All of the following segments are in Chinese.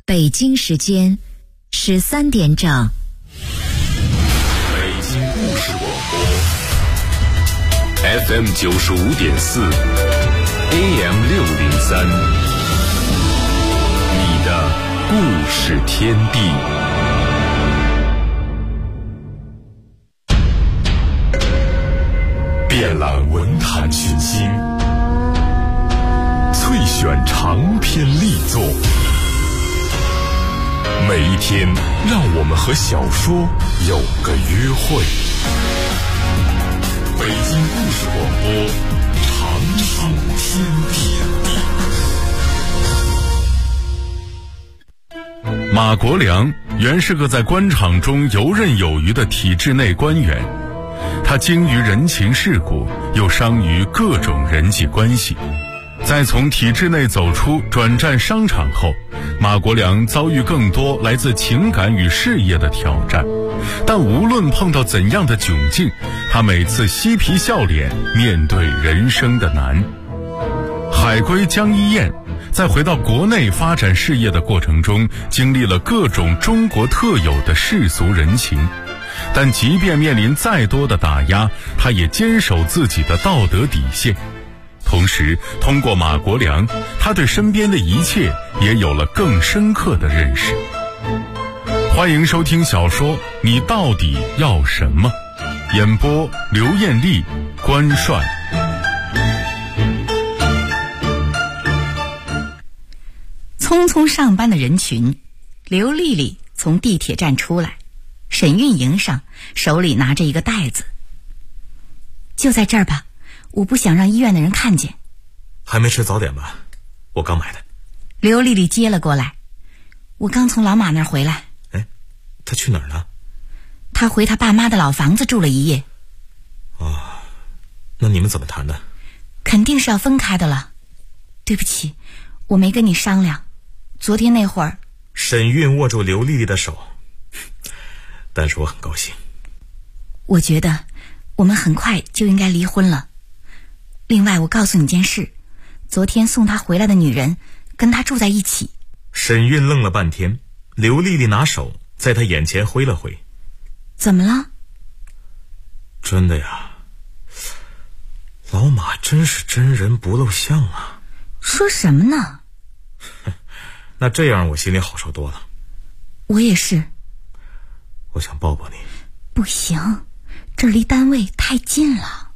北京时间13点整。 北京故事广播 FM 95.4 AM 603，你的故事天地。遍览文坛群星，萃选长篇力作。每一天，让我们和小说有个约会。北京故事广播，长寿天地。马国良原是个在官场中游刃有余的体制内官员，他精于人情世故，又商于各种人际关系。在从体制内走出转战商场后，马国良遭遇更多来自情感与事业的挑战，但无论碰到怎样的窘境，他每次嬉皮笑脸面对人生的难。海归江一燕在回到国内发展事业的过程中，经历了各种中国特有的世俗人情，但即便面临再多的打压，他也坚守自己的道德底线。同时，通过马国良，他对身边的一切也有了更深刻的认识。欢迎收听小说《你到底要什么》，演播刘艳丽、关帅。 匆匆上班的人群，刘丽丽从地铁站出来，沈运迎上，手里拿着一个袋子。就在这儿吧，我不想让医院的人看见。 还没吃早点吧？我刚买的。 刘丽丽接了过来。我刚从老马那儿回来。 哎，他去哪儿了？ 他回他爸妈的老房子住了一夜。 哦，那你们怎么谈的？ 肯定是要分开的了。对不起，我没跟你商量。昨天那会儿， 沈运握住刘丽丽的手，但是我很高兴。 我觉得我们很快就应该离婚了。另外，我告诉你件事，昨天送他回来的女人跟他住在一起。 沈运愣了半天，刘丽丽拿手在他眼前挥了挥。 怎么了？ 真的呀，老马真是真人不露相啊。 说什么呢？ 那这样我心里好受多了。 我也是。 我想抱抱你。 不行，这离单位太近了。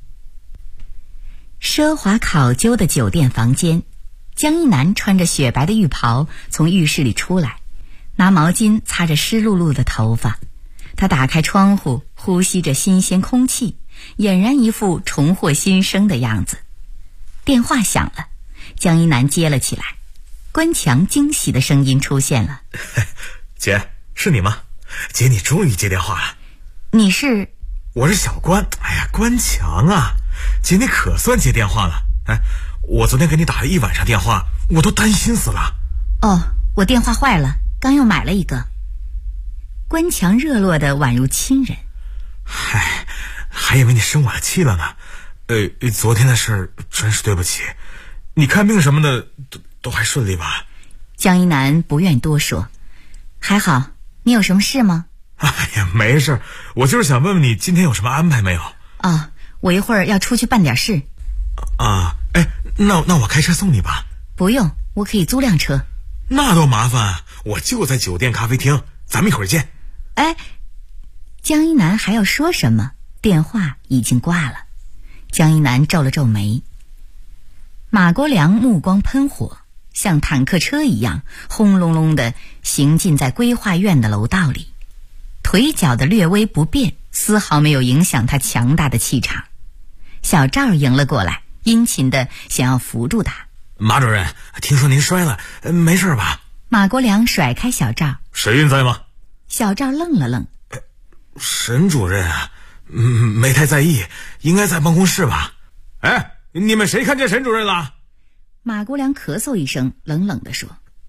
奢华考究的酒店房间，江一南穿着雪白的浴袍从浴室里出来，拿毛巾擦着湿漉漉的头发。他打开窗户，呼吸着新鲜空气，俨然一副重获新生的样子。电话响了，江一南接了起来。关强惊喜的声音出现了。 姐，是你吗？姐，你终于接电话了。 你是？ 我是小关。哎呀，关强啊，姐你可算接电话了。哎，我昨天给你打了一晚上电话，我都担心死了。 哦，我电话坏了，刚又买了一个。关强热络的宛如亲人。 嗨，还以为你生我的气了呢。昨天的事儿真是对不起。你看病什么的都还顺利吧？ 江一南不愿多说。还好，你有什么事吗？ 哎呀，没事，我就是想问问你今天有什么安排没有？ 啊，我一会儿要出去办点事。 啊，哎，那我开车送你吧。 不用，我可以租辆车。 那多麻烦，我就在酒店咖啡厅，咱们一会儿见。 哎，江一南还要说什么，电话已经挂了。江一南皱了皱眉。马国良目光喷火，像坦克车一样轰隆隆地行进在规划院的楼道里，腿脚的略微不便丝毫没有影响他强大的气场。小赵迎了过来，殷勤地想要扶住他。 马主任，听说您摔了，没事吧？ 马国良甩开小赵。 沈运在吗？ 小赵愣了愣。 沈主任啊，没太在意，应该在办公室吧？哎，你们谁看见沈主任了？ 马国良咳嗽一声，冷冷地说。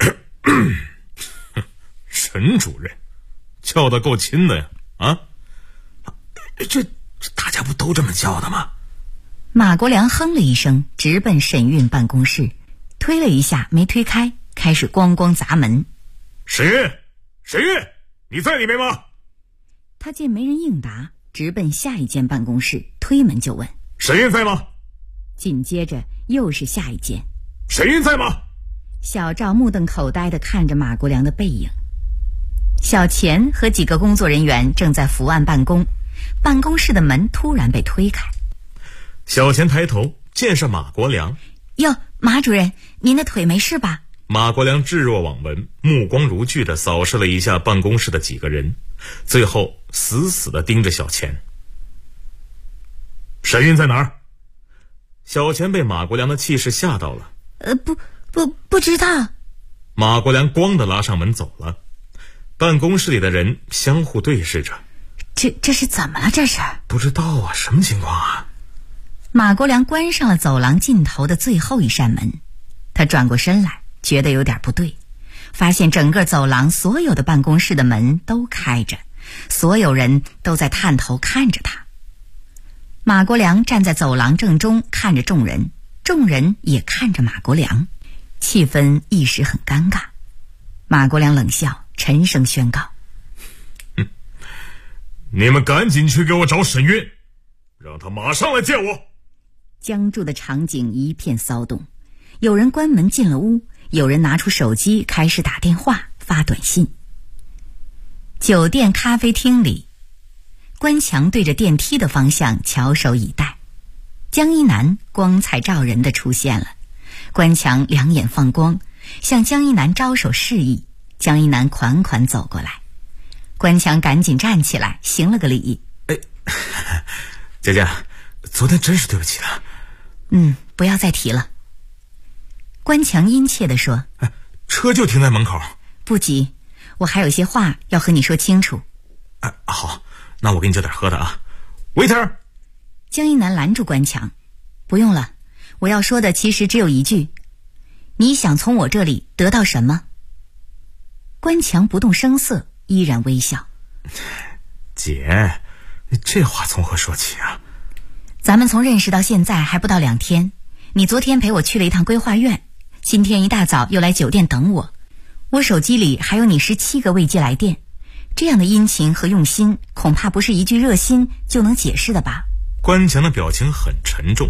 沈主任叫得够亲的呀。啊，这大家不都这么叫的吗？ 马国良哼了一声，直奔沈运办公室，推了一下没推开，开始咣咣砸门。 沈云，沈云，你在里面吗？ 他见没人应答，直奔下一间办公室，推门就问： 沈云在吗？ 紧接着又是下一间。 沈云在吗？ 小赵目瞪口呆地看着马国良的背影。小钱和几个工作人员正在伏案办公，办公室的门突然被推开。 小钱抬头见是马国良。 哟，马主任，您的腿没事吧？ 马国良置若罔闻，目光如炬地扫视了一下办公室的几个人，最后死死地盯着小钱。沈云在哪儿？小钱被马国良的气势吓到了。 不知道。 马国良咣地拉上门走了。办公室里的人相互对视着。 这是怎么了？这是不知道啊，什么情况啊？ 马国良关上了走廊尽头的最后一扇门，他转过身来，觉得有点不对，发现整个走廊所有的办公室的门都开着，所有人都在探头看着他。马国良站在走廊正中，看着众人，众人也看着马国良，气氛一时很尴尬。马国良冷笑，沉声宣告： 你们赶紧去给我找沈云，让他马上来见我。 僵住的场景一片骚动，有人关门进了屋，有人拿出手机开始打电话发短信。酒店咖啡厅里，关强对着电梯的方向翘首以待。江一南光彩照人的出现了，关强两眼放光，向江一南招手示意。江一南款款走过来，关强赶紧站起来行了个礼。 姐姐，昨天真是对不起了。 不要再提了。关强殷切地说。 车就停在门口。 不急，我还有些话要和你说清楚。 好，那我给你叫点喝的啊。waiter。 江一南拦住关强，不用了，我要说的其实只有一句，你想从我这里得到什么？关强不动声色，依然微笑。 姐，这话从何说起啊？ 咱们从认识到现在还不到2天，你昨天陪我去了一趟规划院，今天一大早又来酒店等我，我手机里还有你17个未接来电，这样的殷勤和用心，恐怕不是一句热心就能解释的吧？ 关强的表情很沉重。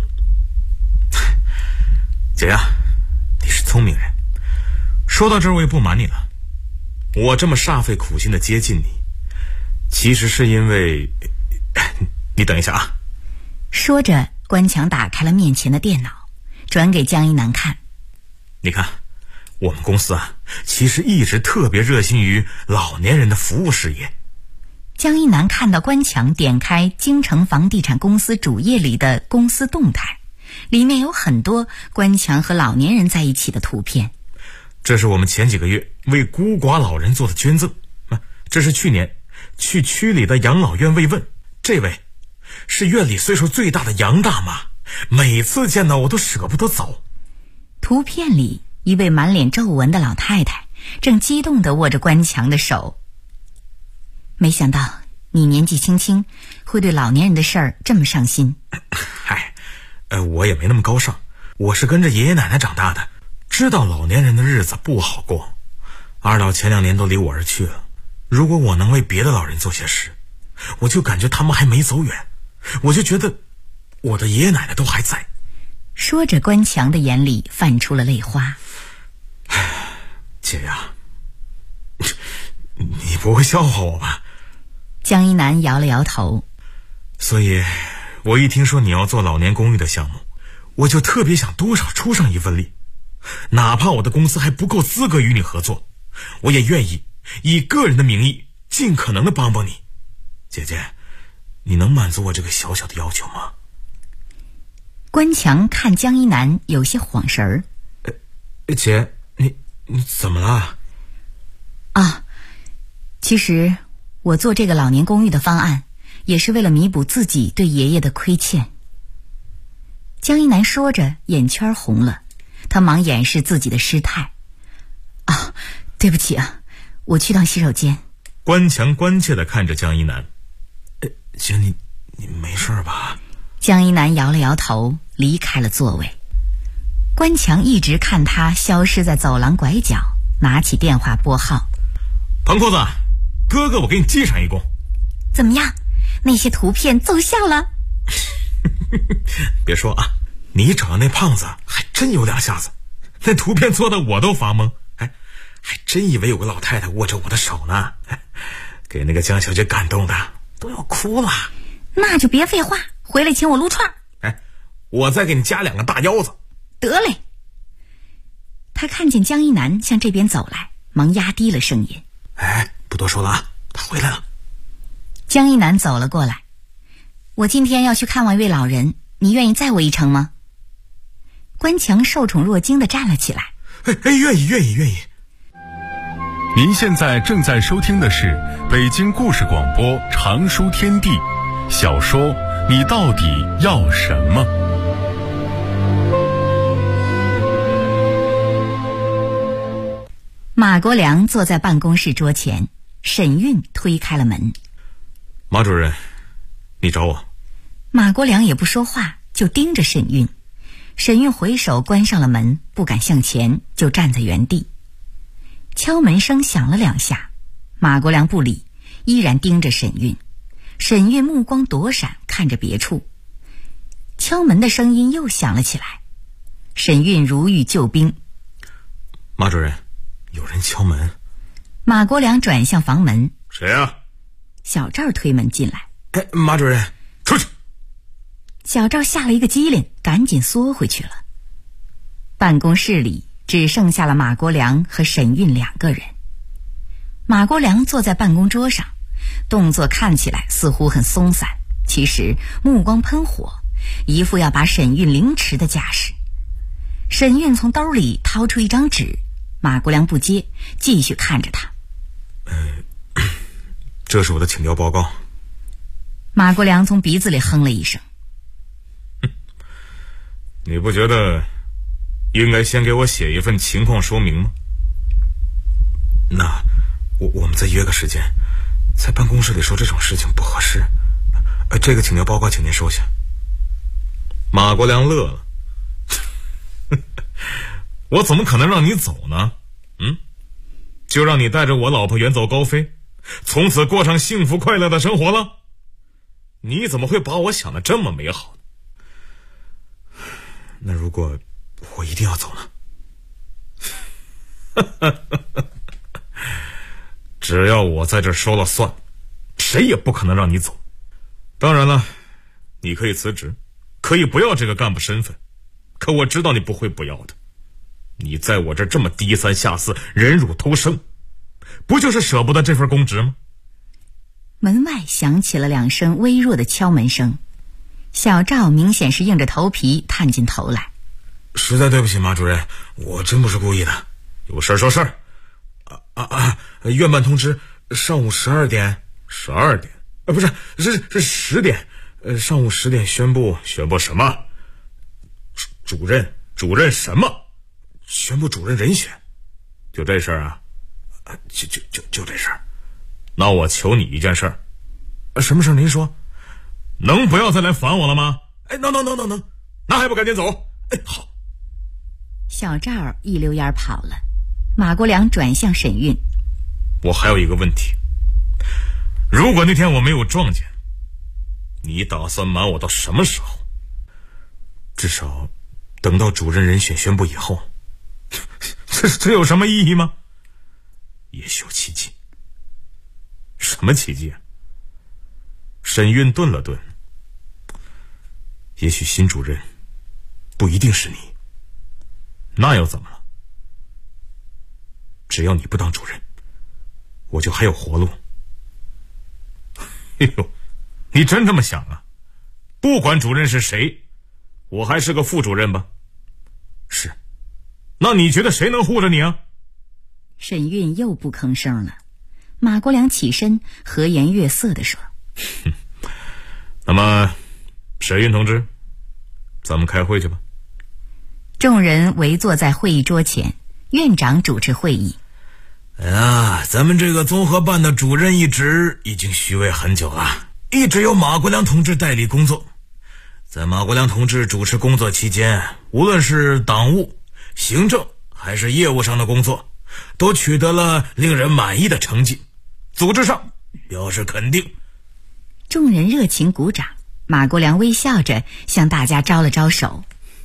姐呀，你是聪明人，说到这儿我也不瞒你了，我这么煞费苦心的接近你，其实是因为……你等一下啊。 说着，关强打开了面前的电脑，转给江一南看。 你看，我们公司啊，其实一直特别热心于老年人的服务事业。 江一南看到关强点开京城房地产公司主页里的公司动态，里面有很多关强和老年人在一起的图片。 这是我们前几个月为孤寡老人做的捐赠，这是去年去区里的养老院慰问，这位是院里岁数最大的杨大妈，每次见到我都舍不得走。 图片里一位满脸皱纹的老太太正激动地握着关强的手。没想到你年纪轻轻会对老年人的事儿这么上心。 我也没那么高尚，我是跟着爷爷奶奶长大的，知道老年人的日子不好过。二老前2年都离我而去了，如果我能为别的老人做些事，我就感觉他们还没走远，我就觉得我的爷爷奶奶都还在。 说着，关强的眼里泛出了泪花。 姐呀，你不会笑话我吧？ 江一南摇了摇头。 所以我一听说你要做老年公寓的项目，我就特别想多少出上一份力，哪怕我的公司还不够资格与你合作，我也愿意以个人的名义尽可能的帮帮你。姐姐，你能满足我这个小小的要求吗？ 关强看江一南有些晃神儿。 姐，你怎么了？ 其实我做这个老年公寓的方案也是为了弥补自己对爷爷的亏欠。江一南说着眼圈红了，他忙掩饰自己的失态。对不起啊，我去趟洗手间。 关强关切地看着江一南。姐，你没事吧？ 江一南摇了摇头，离开了座位。关强一直看他消失在走廊拐角，拿起电话拨号。 唐裤子，哥哥我给你记上一功。 怎么样？那些图片奏效了？ 别说啊，你找的那胖子还真有两下子，那图片做的我都发懵，还真以为有个老太太握着我的手呢，给那个江小姐感动的都要哭了。 那就别废话，回来请我撸串。 我再给你加2个大腰子。 得嘞。他看见江一南向这边走来，忙压低了声音： 不多说了啊，他回来了。 江一南走了过来：我今天要去看望一位老人，你愿意载我一程吗？关强受宠若惊地站了起来： 愿意。 您现在正在收听的是北京故事广播长书天地小说《你到底要什么》。 马国良坐在办公室桌前，沈韵推开了门。 马主任，你找我。 马国良也不说话，就盯着沈韵。沈韵回手关上了门，不敢向前，就站在原地。敲门声响了2下，马国良不理，依然盯着沈韵。沈韵目光躲闪，看着别处。敲门的声音又响了起来，沈韵如遇救兵。 马主任，有人敲门。 马国良转向房门。 谁啊？ 小赵推门进来。 马主任，出去。 小赵吓了一个激灵，赶紧缩回去了。办公室里只剩下了马国良和沈韵2个人。马国良坐在办公桌上，动作看起来似乎很松散，其实目光喷火，一副要把沈韵凌迟的架势。沈韵从兜里掏出一张纸，马国良不接，继续看着他。 这是我的请调报告。 马国良从鼻子里哼了一声。 你不觉得应该先给我写一份情况说明吗？那我们再约个时间，在办公室里说这种事情不合适。这个请调报告请您收下。马国良乐了。我怎么可能让你走呢？就让你带着我老婆远走高飞，从此过上幸福快乐的生活了？你怎么会把我想得这么美好呢？那如果我一定要走呢？只要我在这说了算，谁也不可能让你走。当然了，你可以辞职，可以不要这个干部身份，可我知道你不会不要的。你在我这这么低三下四，忍辱偷生，不就是舍不得这份公职吗？ 门外响起了2声微弱的敲门声，小赵明显是硬着头皮探进头来。 实在对不起，马主任，我真不是故意的。有事说事儿。院办通知，上午12点，12点，不是，是10点，上午10点宣布什么？主任什么？宣布主任人选。就这事儿啊？就这事儿。那我求你一件事儿。什么事儿？您说。能不要再来烦我了吗？能，那还不赶紧走？好。 小赵一溜烟跑了。马国良转向沈韵： 我还有一个问题，如果那天我没有撞见，你打算瞒我到什么时候？至少等到主任人选宣布以后。这有什么意义吗？也许有奇迹。什么奇迹啊？沈韵顿了顿。也许新主任不一定是你。那又怎么了？只要你不当主任，我就还有活路。你真这么想啊？不管主任是谁，我还是个副主任吧？是。那你觉得谁能护着你啊？ 沈韵又不吭声了。马国良起身，和颜悦色地说： 那么沈韵同志，咱们开会去吧。 众人围坐在会议桌前，院长主持会议。 咱们这个综合办的主任一职已经虚位很久了，一直由马国良同志代理工作。在马国良同志主持工作期间，无论是党务、行政还是业务上的工作， 都取得了令人满意的成绩，组织上表示肯定。 众人热情鼓掌，马国良微笑着向大家招了招手。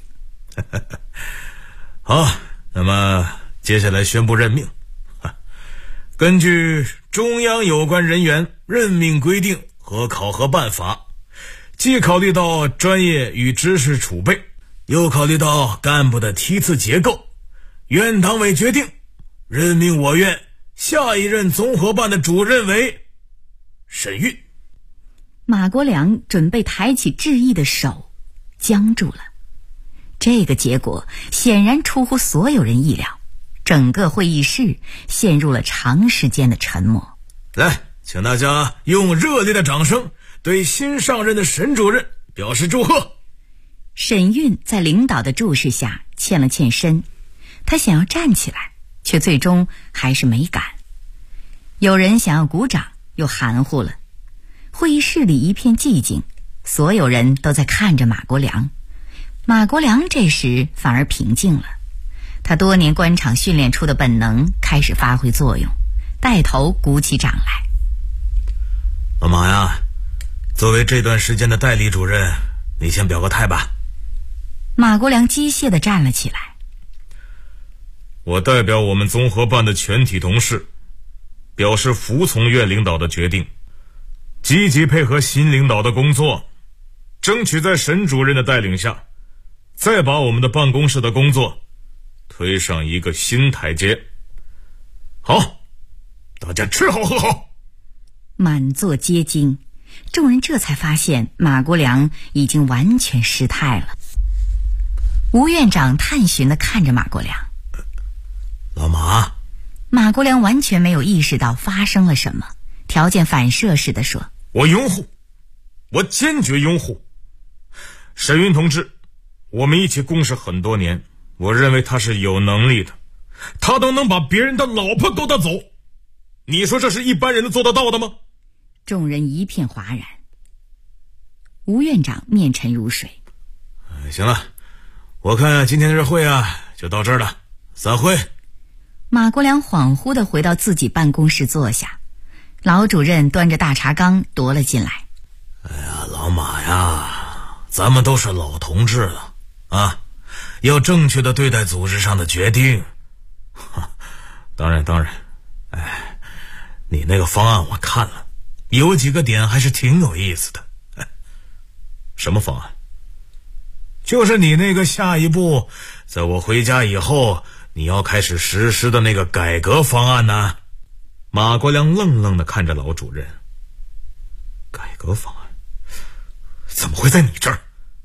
好，那么接下来宣布任命。根据中央有关人员任命规定和考核办法，既考虑到专业与知识储备，又考虑到干部的梯次结构，院党委决定任命我院下一任综合办的主任为沈运。 马国良准备抬起致意的手，僵住了。这个结果显然出乎所有人意料，整个会议室陷入了长时间的沉默。 来，请大家用热烈的掌声对新上任的沈主任表示祝贺。 沈运在领导的注视下欠了欠身，他想要站起来，却最终还是没敢。有人想要鼓掌，又含糊了。会议室里一片寂静，所有人都在看着马国良。马国良这时反而平静了，他多年官场训练出的本能开始发挥作用，带头鼓起掌来。 老马呀，作为这段时间的代理主任，你先表个态吧。 马国良机械地站了起来。 我代表我们综合办的全体同事，表示服从院领导的决定，积极配合新领导的工作，争取在沈主任的带领下，再把我们的办公室的工作推上一个新台阶。好，大家吃好喝好。 满座皆惊，众人这才发现马国良已经完全失态了。吴院长探寻地看着马国良。 老马。 马国良完全没有意识到发生了什么，条件反射似的说： 我拥护，我坚决拥护沈运同志，我们一起共事很多年，我认为他是有能力的，他都能把别人的老婆勾搭走，你说这是一般人能做得到的吗？ 众人一片哗然。吴院长面沉如水。 行了，我看今天的这会就到这儿了，散会。 马国良恍惚地回到自己办公室坐下，老主任端着大茶缸踱了进来。 哎呀，老马呀，咱们都是老同志了啊，要正确的对待组织上的决定。当然，哎，你那个方案我看了，有几个点还是挺有意思的。什么方案？就是你那个下一步，在我回家以后，你要开始实施的那个改革方案呢？马国良愣愣地看着老主任。改革方案？怎么会在你这儿？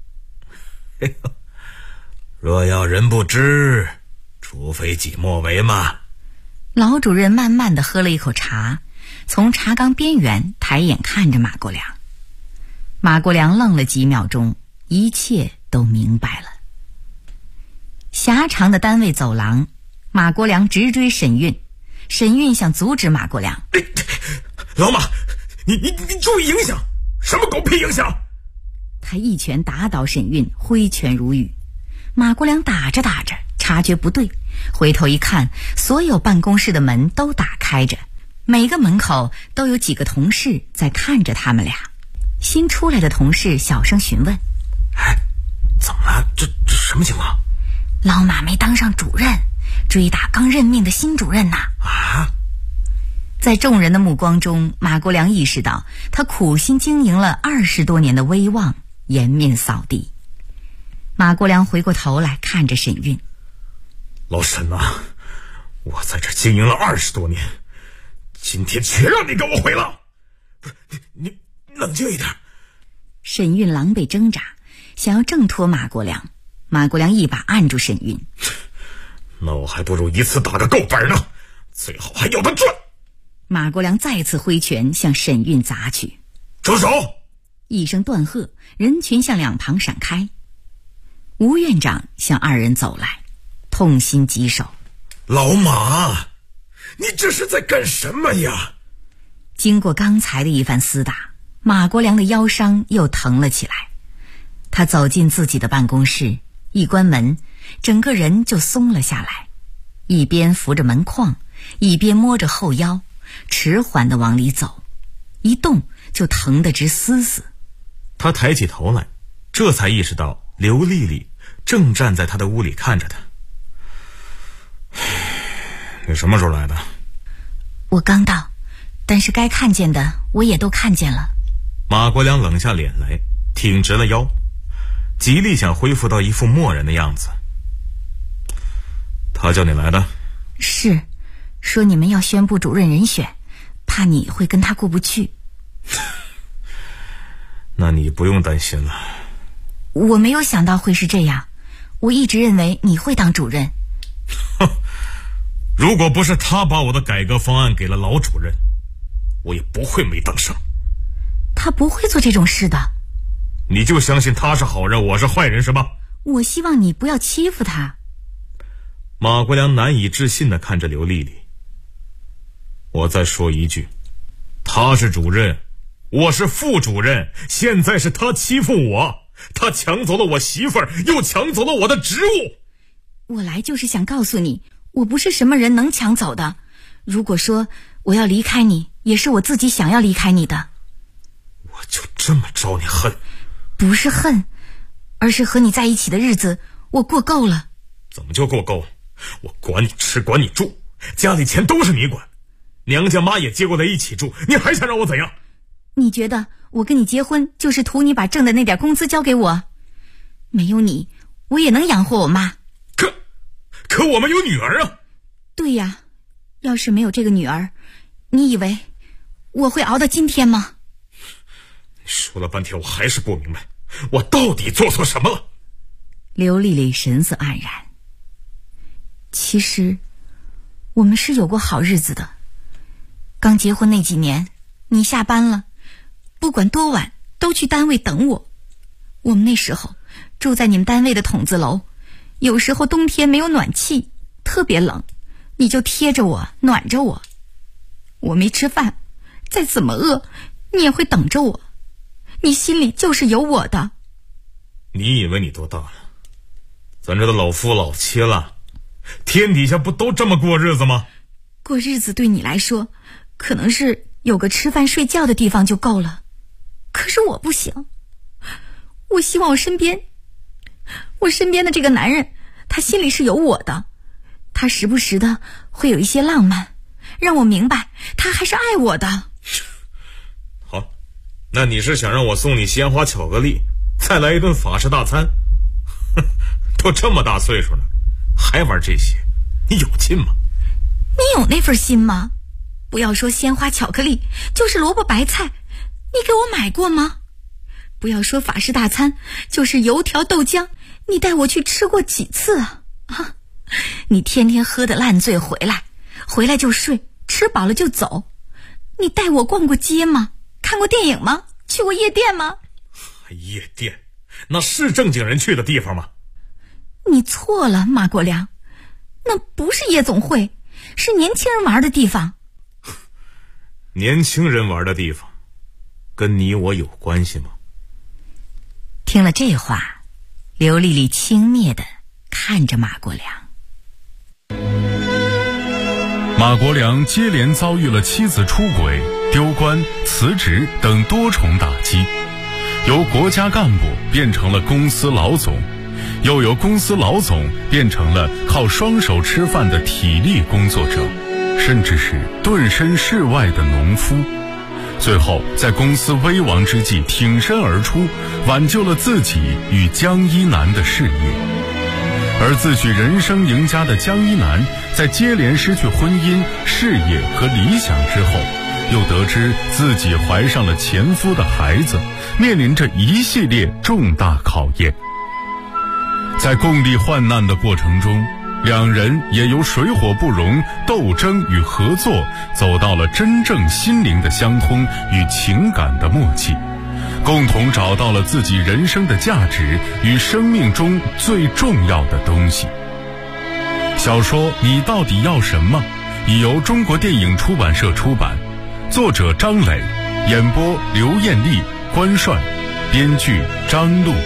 若要人不知，除非己莫为嘛。 老主任慢慢地喝了一口茶，从茶缸边缘抬眼看着马国良。马国良愣了几秒钟，一切都明白了。狭长的单位走廊，马国良直追沈运，沈运想阻止马国良。 老马，你注意影响，什么狗屁影响？ 他一拳打倒沈运，挥拳如雨。马国良打着打着察觉不对，回头一看，所有办公室的门都打开着，每个门口都有几个同事在看着他们俩。新出来的同事小声询问： 哎，怎么了？这什么情况？ 老马没当上主任，追打刚任命的新主任呐。 啊！ 在众人的目光中，马国良意识到他苦心经营了20多年的威望颜面扫地。马国良回过头来看着沈运。 老沈啊，我在这经营了20多年，今天全让你给我毁了。不是，你冷静一点。 沈运狼狈挣扎，想要挣脱马国良。马国良一把按住沈运。 那我还不如一次打个够本呢，最好还有的赚。 马国良再次挥拳向沈运砸去。 住手！ 一声断喝，人群向两旁闪开。吴院长向二人走来，痛心疾首。 老马，你这是在干什么呀？ 经过刚才的一番厮打，马国良的腰伤又疼了起来。他走进自己的办公室，一关门，整个人就松了下来，一边扶着门框， 一边摸着后腰，迟缓地往里走，一动就疼得直嘶嘶。 他抬起头来，这才意识到刘丽丽正站在他的屋里看着他。你什么时候来的？ 我刚到，但是该看见的我也都看见了。 马国良冷下脸来，挺直了腰，极力想恢复到一副漠然的样子。他叫你来的？ 是，说你们要宣布主任人选，怕你会跟他过不去。 那你不用担心了。 我没有想到会是这样，我一直认为你会当主任。 如果不是他把我的改革方案给了老主任，我也不会没当上。 他不会做这种事的。 你就相信他是好人，我是坏人是吧？ 我希望你不要欺负他。 马国良难以置信地看着刘丽丽。我再说一句，他是主任，我是副主任，现在是他欺负我，他抢走了我媳妇儿，又抢走了我的职务。 我来就是想告诉你，我不是什么人能抢走的。如果说我要离开你，也是我自己想要离开你的。 我就这么招你恨？ 不是恨，而是和你在一起的日子我过够了。 怎么就过够了？我管你吃管你住，家里钱都是你管，娘家妈也接过来一起住，你还想让我怎样？ 你觉得我跟你结婚就是图你把挣的那点工资交给我？没有你，我也能养活我妈。 可我们有女儿啊。 对呀，要是没有这个女儿，你以为我会熬到今天吗？ 说了半天我还是不明白，我到底做错什么了？ 刘丽丽神色黯然。其实我们是有过好日子的。刚结婚那几年，你下班了，不管多晚都去单位等我。我们那时候住在你们单位的筒子楼，有时候冬天没有暖气，特别冷，你就贴着我暖着我。我没吃饭，再怎么饿你也会等着我，你心里就是有我的。 你以为你多大了？咱这都老夫老妻了，天底下不都这么过日子吗？ 过日子对你来说可能是有个吃饭睡觉的地方就够了，可是我不行。我希望我身边的这个男人，他心里是有我的，他时不时的会有一些浪漫，让我明白他还是爱我的。 好，那你是想让我送你鲜花巧克力，再来一顿法式大餐？都这么大岁数了，还玩这些，你有劲吗？ 你有那份心吗？不要说鲜花巧克力，就是萝卜白菜，你给我买过吗？不要说法式大餐，就是油条豆浆，你带我去吃过几次啊？你天天喝得烂醉回来就睡，吃饱了就走。你带我逛过街吗？看过电影吗？去过夜店吗？ 夜店那是正经人去的地方吗？ 你错了，马国良，那不是夜总会，是年轻人玩的地方。 年轻人玩的地方跟你我有关系吗？ 听了这话，刘丽丽轻蔑地看着马国良。 马国良接连遭遇了妻子出轨、丢官、辞职等多重打击，由国家干部变成了公司老总，又由公司老总变成了靠双手吃饭的体力工作者，甚至是顿身事外的农夫。最后在公司危亡之际挺身而出，挽救了自己与江一南的事业。而自诩人生赢家的江一南，在接连失去婚姻、事业和理想之后，又得知自己怀上了前夫的孩子，面临着一系列重大考验。在共历患难的过程中，两人也由水火不容、斗争与合作，走到了真正心灵的相通与情感的默契，共同找到了自己人生的价值与生命中最重要的东西。小说《你到底要什么》已由中国电影出版社出版，作者张磊，演播刘艳丽、关帅，编剧张璐。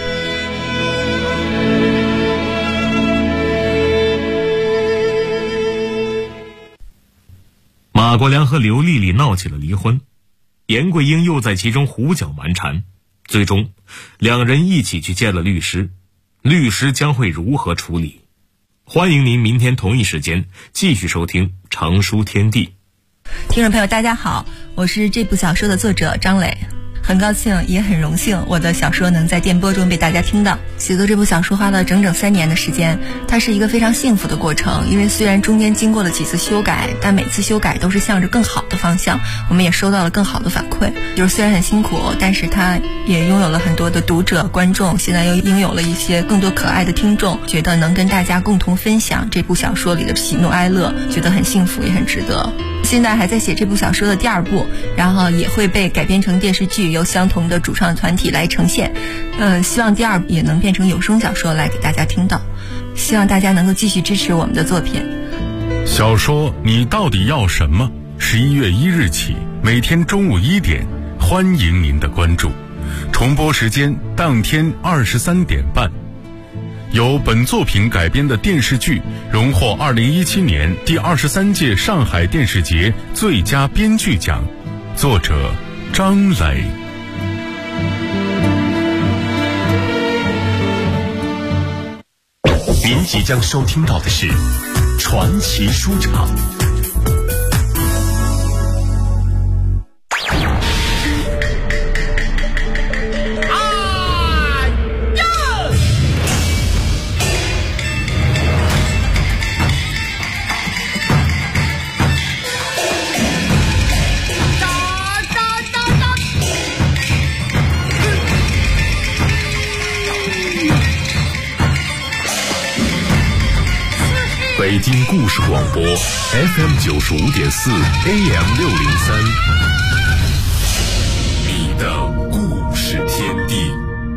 国良和刘丽丽闹起了离婚，严桂英又在其中胡搅蛮缠，最终两人一起去见了律师，律师将会如何处理？欢迎您明天同一时间继续收听长书天地。 听众朋友大家好，我是这部小说的作者张磊，很高兴也很荣幸我的小说能在电波中被大家听到。写作这部小说花了整整3年的时间，它是一个非常幸福的过程，因为虽然中间经过了几次修改，但每次修改都是向着更好的方向，我们也收到了更好的反馈。就是虽然很辛苦，但是它也拥有了很多的读者观众，现在又拥有了一些更多可爱的听众，觉得能跟大家共同分享这部小说里的喜怒哀乐，觉得很幸福也很值得。现在还在写这部小说的第2部，然后也会被改编成电视剧，由相同的主创团体来呈现。希望第2部也能变成有声小说来给大家听到。希望大家能够继续支持我们的作品。 小说你到底要什么？11月1日起，每天中午1点，欢迎您的关注。重播时间当天23点半。由本作品改编的电视剧荣获2017年第23届上海电视节最佳编剧奖，作者张磊。 您即将收听到的是传奇书场。北京故事广播 FM 95.4 AM 603，你的故事天地。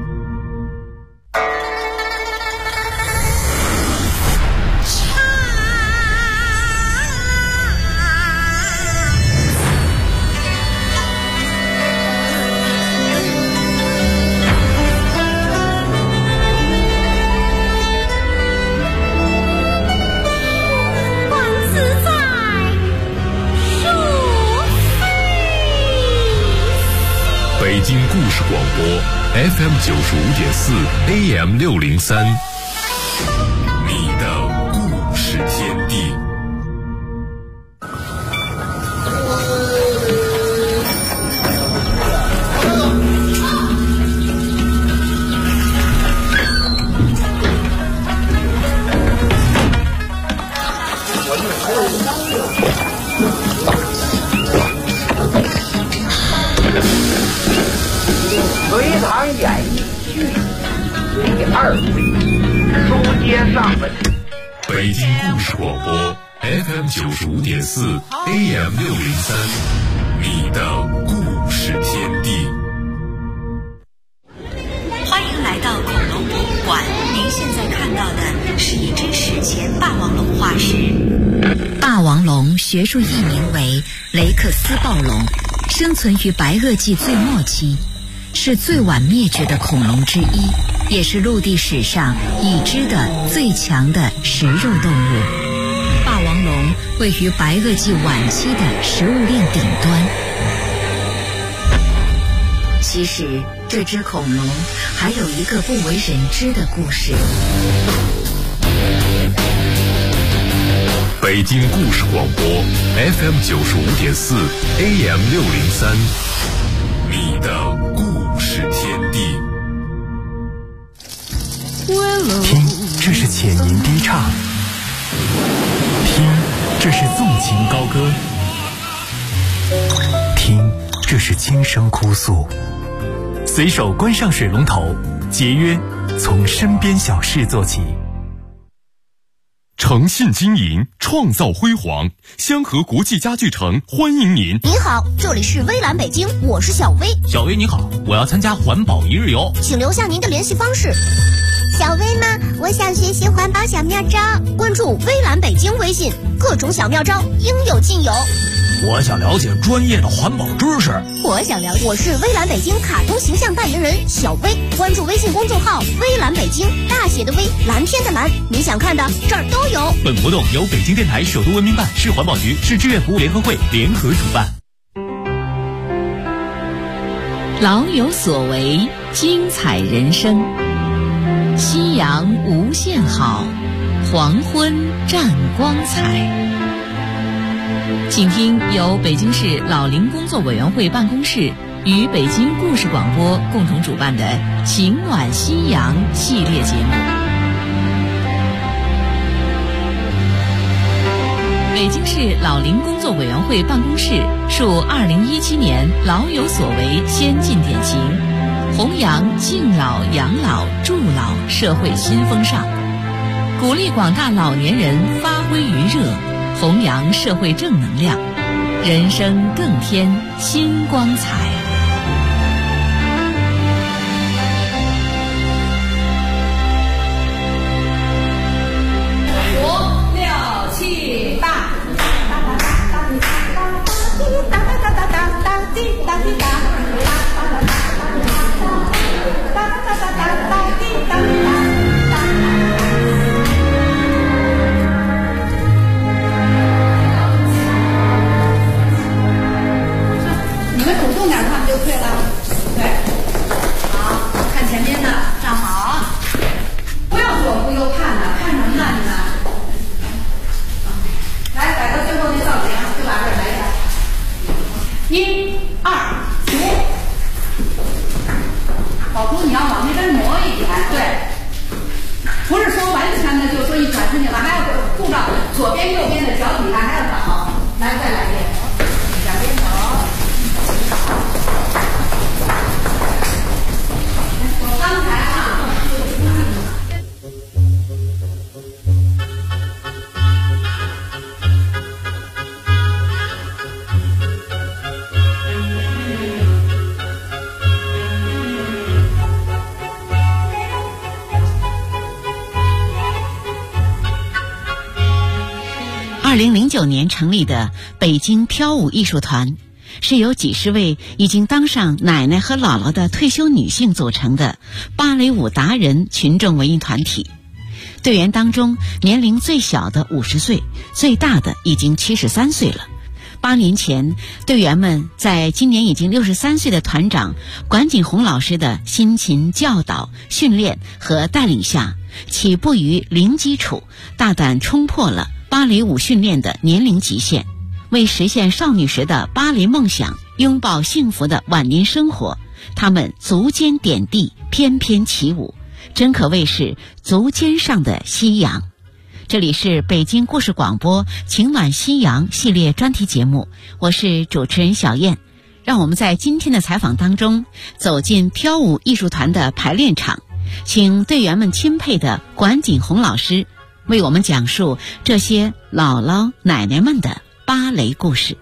北京故事广播 FM 95.4 AM 603，你的故事天地。 隋唐演义剧第2回，书接上文。 北京故事广播 FM 95.4 AM 603，你的故事天地。 欢迎来到恐龙博物馆，您现在看到的是一只史前霸王龙化石。霸王龙学术译名为雷克斯暴龙，生存于白垩纪最末期，是最晚灭绝的恐龙之一，也是陆地史上已知的最强的食肉动物。霸王龙位于白垩纪晚期的食物链顶端。其实这只恐龙还有一个不为人知的故事。 北京故事广播 FM 95.4 AM 603，你的故事天地。 听，这是浅吟低唱；听，这是纵情高歌；听，这是轻声哭诉。随手关上水龙头，节约从身边小事做起。 诚信经营，创造辉煌。香河国际家具城欢迎您。 您好，这里是微蓝北京，我是小薇。 小薇你好，我要参加环保1日游， 请留下您的联系方式。小薇吗？我想学习环保小妙招，关注微蓝北京微信，各种小妙招应有尽有。 我想了解专业的环保知识。 我想了解，我是微蓝北京卡通形象代言人小薇，关注微信公众号微蓝北京大写写的微，蓝天的蓝，你想看的这儿都有。 本活动由北京电台首都文明办、市环保局、市志愿服务联合会联合主办。 老有所为，精彩人生。夕阳无限好，黄昏占光彩。请听由北京市老龄工作委员会办公室与北京故事广播共同主办的《情暖夕阳》系列节目。北京市老龄工作委员会办公室树2017年老有所为先进典型，弘扬敬老养老助老社会新风尚，鼓励广大老年人发挥余热，弘扬社会正能量，人生更添新光彩。 你们主动点，他们就退了。对，好，看前面的，站好，不要左顾右看的，看什么呢？你们，来摆到最后那造型，就把这儿来一下，1、2、起。宝珠，你要往那边挪一点，对，不是说完全的，就说一转身就完，还要顾到左边右边的脚底下还要找。来，再来一遍，两边走。我刚才 2009年成立的北京飘舞艺术团，是由几十位已经当上奶奶和姥姥的退休女性组成的芭蕾舞达人群众文艺团体。队员当中，年龄最小的50岁，最大的已经73岁了。8年前，队员们在今年已经63岁的团长管锦红老师的辛勤教导、训练和带领下，起步于零基础，大胆冲破了芭蕾舞训练的年龄极限，为实现少女时的芭蕾梦想，拥抱幸福的晚年生活，他们足尖点地，翩翩起舞，真可谓是足尖上的夕阳。这里是北京故事广播情暖夕阳系列专题节目，我是主持人小燕。让我们在今天的采访当中走进飘舞艺术团的排练场，请队员们钦佩的管锦红老师为我们讲述这些姥姥奶奶们的芭蕾故事。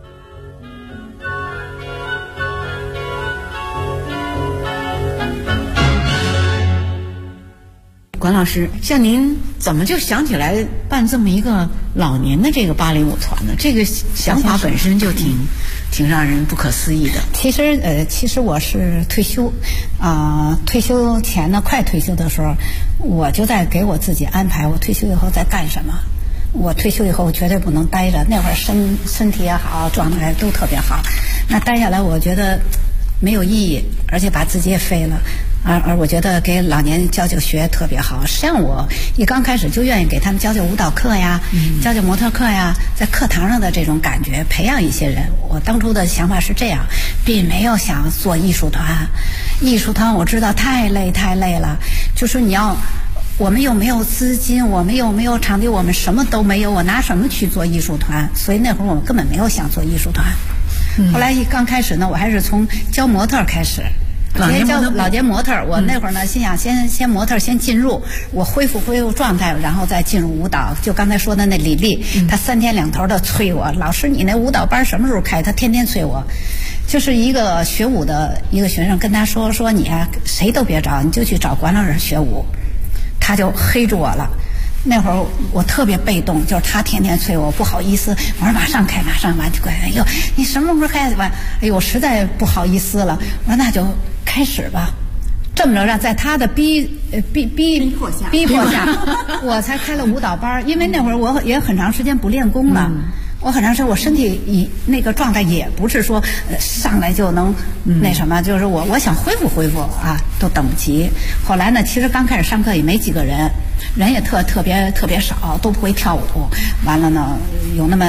管老师，像您怎么就想起来办这么一个老年的这个芭蕾舞团呢？这个想法本身就挺让人不可思议的。 其实我是退休，退休前呢，快退休的时候，我就在给我自己安排我退休以后在干什么。我退休以后绝对不能待着，那会儿身体也好，状态都特别好。那待下来我觉得没有意义，而且把自己也废了。而我觉得给老年教学特别好。实际上我一刚开始就愿意给他们教舞蹈课呀，教模特课呀，在课堂上的这种感觉，培养一些人。我当初的想法是这样，并没有想做艺术团。艺术团我知道太累了，就是我们又没有资金，我们又没有场地，我们什么都没有，我拿什么去做艺术团？所以那会儿我们根本没有想做艺术团。后来刚开始呢，我还是从教模特开始。老年模特，我那会儿呢，心想先模特先进入，我恢复状态，然后再进入舞蹈。就刚才说的那李丽，她3天2头的催我，老师你那舞蹈班什么时候开？她天天催我。就是一个学舞的一个学生跟他说你啊，谁都别找，你就去找管老师学舞。他就黑住我了。那会儿我特别被动，就是他天天催我，不好意思，我说马上开，马上完就快。哎呦，你什么时候开完？哎呦，我实在不好意思了。我说那就开始吧。 这么着让在他的逼迫下，我才开了舞蹈班。因为那会儿我也很长时间不练功了。我很长时间，我身体那个状态也不是说上来就能那什么，就是我想恢复啊，都等不及。后来呢，其实刚开始上课也没几个人也特别少，都不会跳舞。完了呢，有那么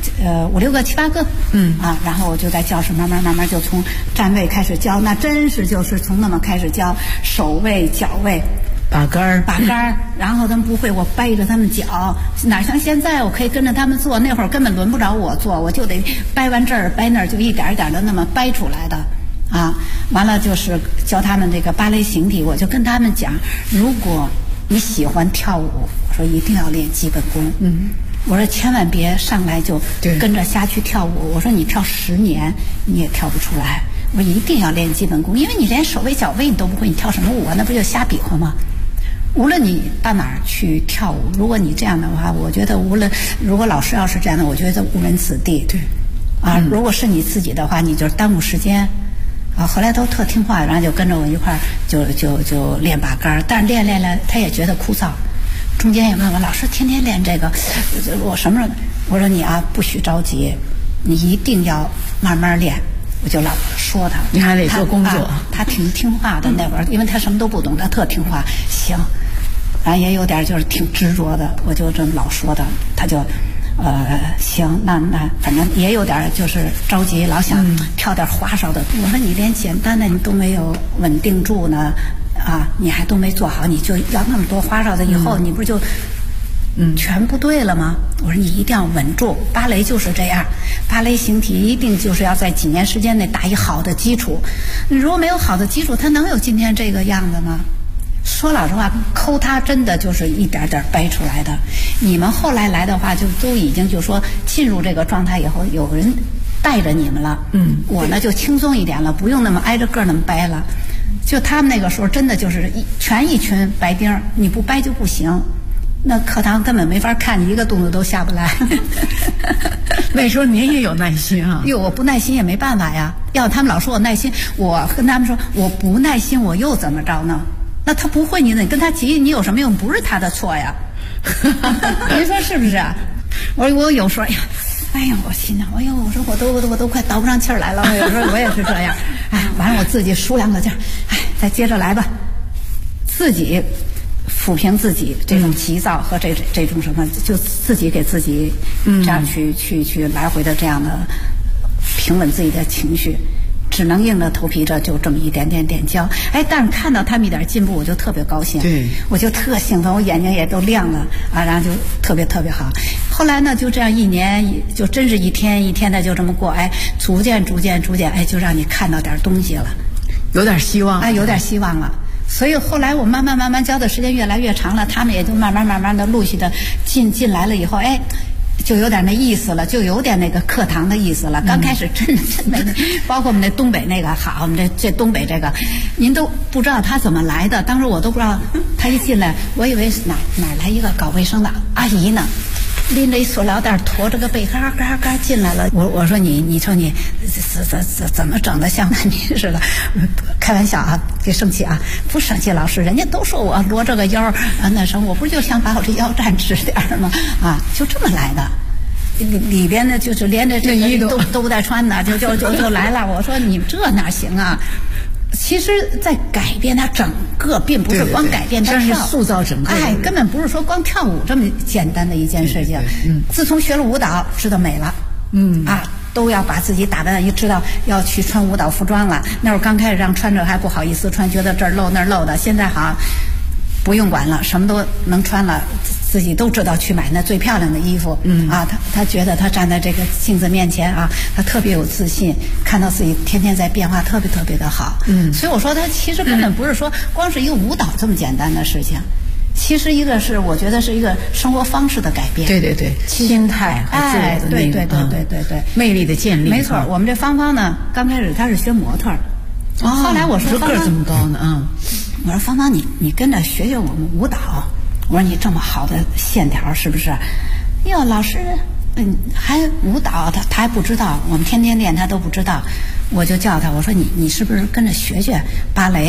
5、6个、7、8个，然后我就在教室慢慢就从站位开始教，那真是就是从那么开始教手位、脚位。 把杆儿， 然后他们不会，我掰着他们脚，哪像现在我可以跟着他们做，那会儿根本轮不着我做，我就得掰完这儿掰那儿，就一点一点的那么掰出来的啊。完了就是教他们这个芭蕾形体，我就跟他们讲，如果你喜欢跳舞，我说一定要练基本功，我说千万别上来就跟着瞎去跳舞，我说你跳10年你也跳不出来，我一定要练基本功，因为你连手位脚位你都不会，你跳什么舞啊？那不就瞎比划吗？无论你到哪儿去跳舞，如果你这样的话，我觉得如果老师要是这样的，我觉得误人子弟。对，如果是你自己的话，你就是耽误时间。后来都特听话，然后就跟着我一块儿就练把杆，但是练他也觉得枯燥。中间也问我老师，天天练这个，我什么时候？我说你啊，不许着急，你一定要慢慢练。我就老说他， 你还得做工作。 他挺听话的那会儿，因为他什么都不懂，他特听话。行，然后也有点就是挺执着的，我就这么老说他，他就行，那反正也有点就是着急，老想跳点花哨的。我说你连简单的你都没有稳定住呢，你还都没做好，你就要那么多花哨的，以后你不是就全不对了吗？我说你一定要稳住，芭蕾就是这样，芭蕾形体一定就是要在几年时间内打一好的基础。你如果没有好的基础，它能有今天这个样子吗？说老实话，抠它真的就是一点点掰出来的。你们后来来的话，就都已经就说进入这个状态以后，有人带着你们了。我呢就轻松一点了，不用那么挨着个那么掰了。就他们那个时候真的就是一群白丁，你不掰就不行。那课堂根本没法看，你一个动作都下不来。 那时候您也有耐心啊？ 哟，我不耐心也没办法呀。要他们老说我耐心，我跟他们说我不耐心，我又怎么着呢？那他不会你跟他急，你有什么用？不是他的错呀。您说是不是啊？我有时候哎呀，我心想，我说我都快倒不上气儿来了。有时候我也是这样，完了我自己舒两个劲儿，再接着来吧，自己抚平自己这种急躁和这种什么，就自己给自己这样去来回的这样的平稳自己的情绪，只能硬着头皮着就这么一点教。但是看到他们一点进步，我就特别高兴， 对， 我就特兴奋，我眼睛也都亮了然后就特别好。后来呢，就这样1年，就真是一天一天的就这么过，逐渐就让你看到点东西了， 有点希望， 有点希望了。所以后来我慢慢教的时间越来越长了，他们也就慢慢的陆续的进来了以后，就有点那意思了，就有点那个课堂的意思了。刚开始真的，包括我们那东北那个好，我们这东北这个，您都不知道他怎么来的。当时我都不知道，他一进来，我以为哪来一个搞卫生的阿姨呢，拎着一塑料袋，驮着个背，嘎进来了。我说你说你怎么整的像你似的？开玩笑啊，别生气啊，不生气。老师，人家都说我罗这个腰那什么，我不是就想把我这腰站直点吗？就这么来的。里边呢，就是连着这个都不带穿的，就来了。我说你这哪行啊？其实，在改变它整个，并不是光改变它跳， 是塑造整个。 根本不是说光跳舞这么简单的一件事情。自从学了舞蹈，知道美了。都要把自己打扮，一知道要去穿舞蹈服装了。那会儿刚开始让穿着还不好意思穿，觉得这儿露那儿露的。现在好像不用管了，什么都能穿了，自己都知道去买那最漂亮的衣服。他觉得他站在这个镜子面前他特别有自信，看到自己天天在变化，特别的好。所以我说他其实根本不是说光是一个舞蹈这么简单的事情。其实一个是我觉得是一个生活方式的改变， 对，心态和自我的那个对魅力的建立。 没错，我们这芳芳呢，刚开始她是学模特，后来我说个儿这么高呢我说芳芳你跟着学我们舞蹈，我说你这么好的线条是不是？哟，老师，还舞蹈他还不知道，我们天天练他都不知道，我就叫他，我说你是不是跟着学芭蕾？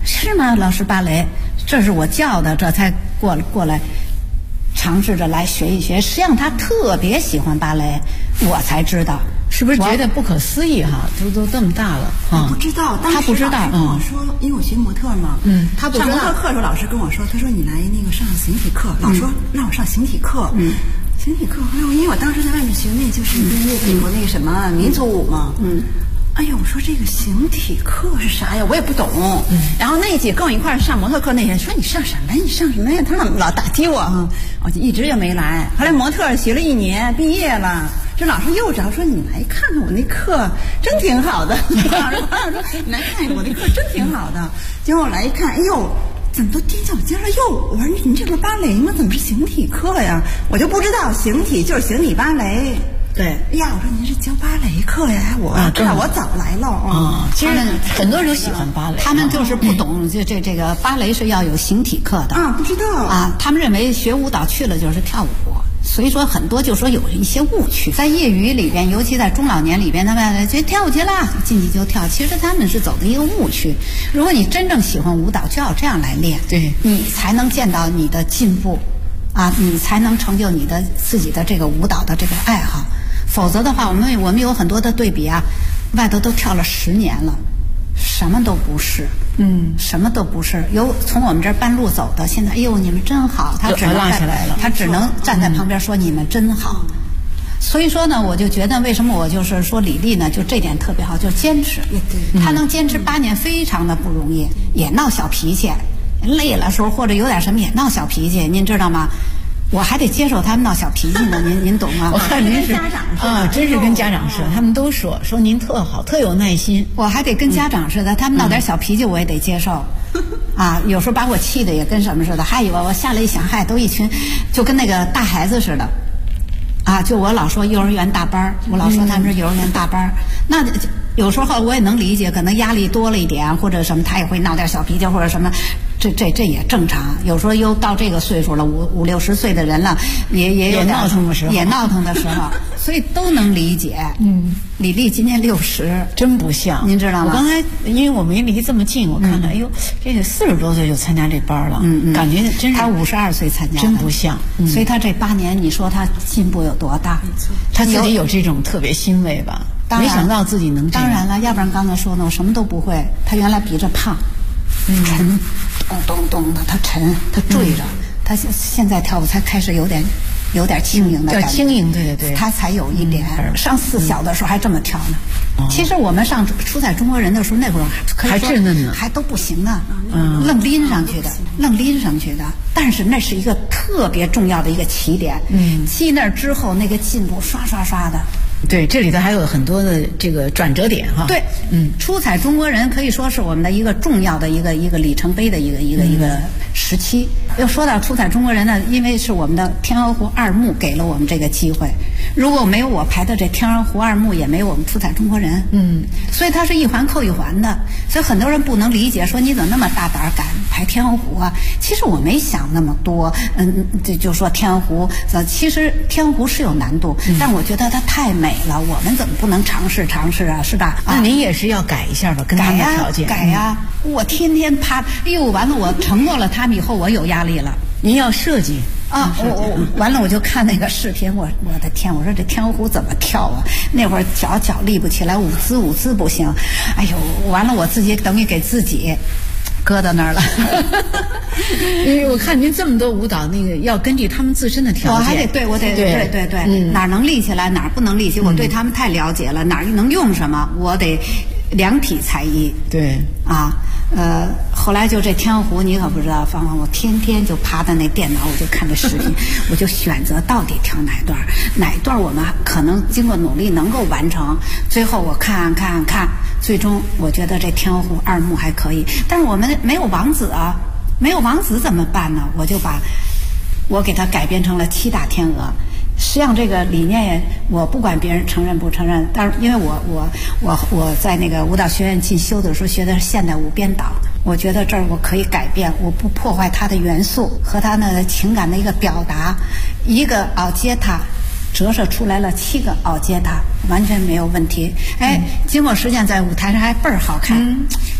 是吗？老师芭蕾，这是我叫的，这才过来尝试着来学一学。实际上他特别喜欢芭蕾，我才知道。 是不是觉得不可思议哈？都这么大了啊！不知道， 他不知道。 跟我说，因为我学模特嘛， 他不知道。 上模特课的时候，老师跟我说，他说你来那个上形体课，老说让我上形体课。形体课，因为我当时在外面学那就是美国那个什么民族舞嘛。哎呀，我说这个形体课是啥呀？我也不懂。然后那姐跟我一块上模特课那天说你上什么呀？你上什么呀？他老打击我啊，我就一直也没来。后来模特学了1年，毕业了。这老师又找说你来看看我那课，真挺好的。老师说你来看看我那课真挺好的。结果我来一看，哎呦，怎么都颠脚尖了？哟，我说你这不是芭蕾吗？怎么是形体课呀？我就不知道形体就是形体芭蕾。对，哎呀，我说您是教芭蕾课呀？我早来了啊。 其实很多人都喜欢芭蕾， 他们就是不懂这个芭蕾是要有形体课的啊，不知道啊。他们认为学舞蹈去了就是跳舞。所以说很多就说有一些误区，在业余里边，尤其在中老年里边，他们就跳舞去了，进去就跳。其实他们是走的一个误区。如果你真正喜欢舞蹈，就要这样来练， 对， 你才能见到你的进步，啊，你才能成就你的自己的这个舞蹈的这个爱好。否则的话，我们有很多的对比啊，外头都跳了10年了，什么都不是。什么都不是。有从我们这儿半路走的，现在哎呦你们真好，他只能落下来了， 他只能站在旁边说你们真好。所以说呢，我就觉得为什么我就是说李丽呢，就这点特别好，就是坚持。她能坚持8年，非常的不容易，也闹小脾气，累了时候或者有点什么也闹小脾气，您知道吗？我还得接受他们闹小脾气呢，您懂吗？ 我看您是啊，真是跟家长似的，他们都说您特好，特有耐心。 我还得跟家长似的，他们闹点小脾气我也得接受。啊，有时候把我气的也跟什么似的，还以为我下来一想，嗨，都一群，就跟那个大孩子似的。啊，就我老说幼儿园大班，我老说他们是幼儿园大班，那有时候我也能理解，可能压力多了一点，或者什么，他也会闹点小脾气或者什么。这也正常，有时候又到这个岁数了，50、60岁的人了，也有闹腾的时候， 也闹腾的时候，所以都能理解。李丽今年60， 真不像， 您知道吗？ 我刚才因为我没离这么近，我看看，哎呦，这个40多岁就参加这班了，感觉真是他52岁参加的， 真不像。 所以他这8年，你说他进步有多大？ 他自己有这种特别欣慰吧？没想到自己能这样。 当然了，要不然刚才说呢，我什么都不会。他原来比着胖。沉，咚咚咚的，他沉，他坠着，他现在跳舞才开始有点轻盈的感觉， 轻盈，对， 他才有一点。上4小的时候还这么跳呢。其实我们上出彩中国人的时候，那会儿还稚嫩呢， 还都不行呢，愣拎上去的。但是那是一个特别重要的一个起点。去那儿之后，那个进步刷刷刷的。 对，这里头还有很多的这个转折点哈。 对，出彩中国人可以说是我们的一个重要的一个里程碑的一个时期。要说到出彩中国人呢，因为是我们的天鹅湖2幕给了我们这个机会。如果没有我排的这天鹅湖2幕，也没有我们出彩中国人。所以它是一环扣一环的。所以很多人不能理解，说你怎么那么大胆敢排天鹅湖啊？其实我没想那么多。这就说天鹅湖，其实天鹅湖是有难度，但我觉得它太美了，我们怎么不能尝试啊？是吧？ 那您也是要改一下吧，跟他们的条件。 改呀！我天天趴，哎呦，完了！我承诺了他们以后，我有压力了。 您要设计啊！我完了，我就看那个视频，我的天！我说这天鹅湖怎么跳啊？那会儿脚立不起来，舞姿不行。哎呦，完了，我自己等于给自己搁到那儿了。 因为我看您这么多舞蹈，那个要根据他们自身的条件， 我还得对，哪能立起来，哪不能立起，我对他们太了解了，哪能用什么，我得量体裁衣。 对啊。后来就这天鹅湖，你可不知道，芳芳，我天天就趴在那电脑，我就看这视频，我就选择到底跳哪段我们可能经过努力能够完成。最后我看，最终我觉得这天鹅湖2幕还可以，但是我们没有王子啊，没有王子怎么办呢？我给它改编成了7大天鹅。实际上这个理念我不管别人承认不承认，但是因为我在那个舞蹈学院进修的时候学的是现代舞编导，我觉得这儿我可以改变，我不破坏它的元素和它的情感的一个表达。一个奥杰塔折射出来了7个奥杰塔，完全没有问题。经过实践在舞台上还倍儿好看。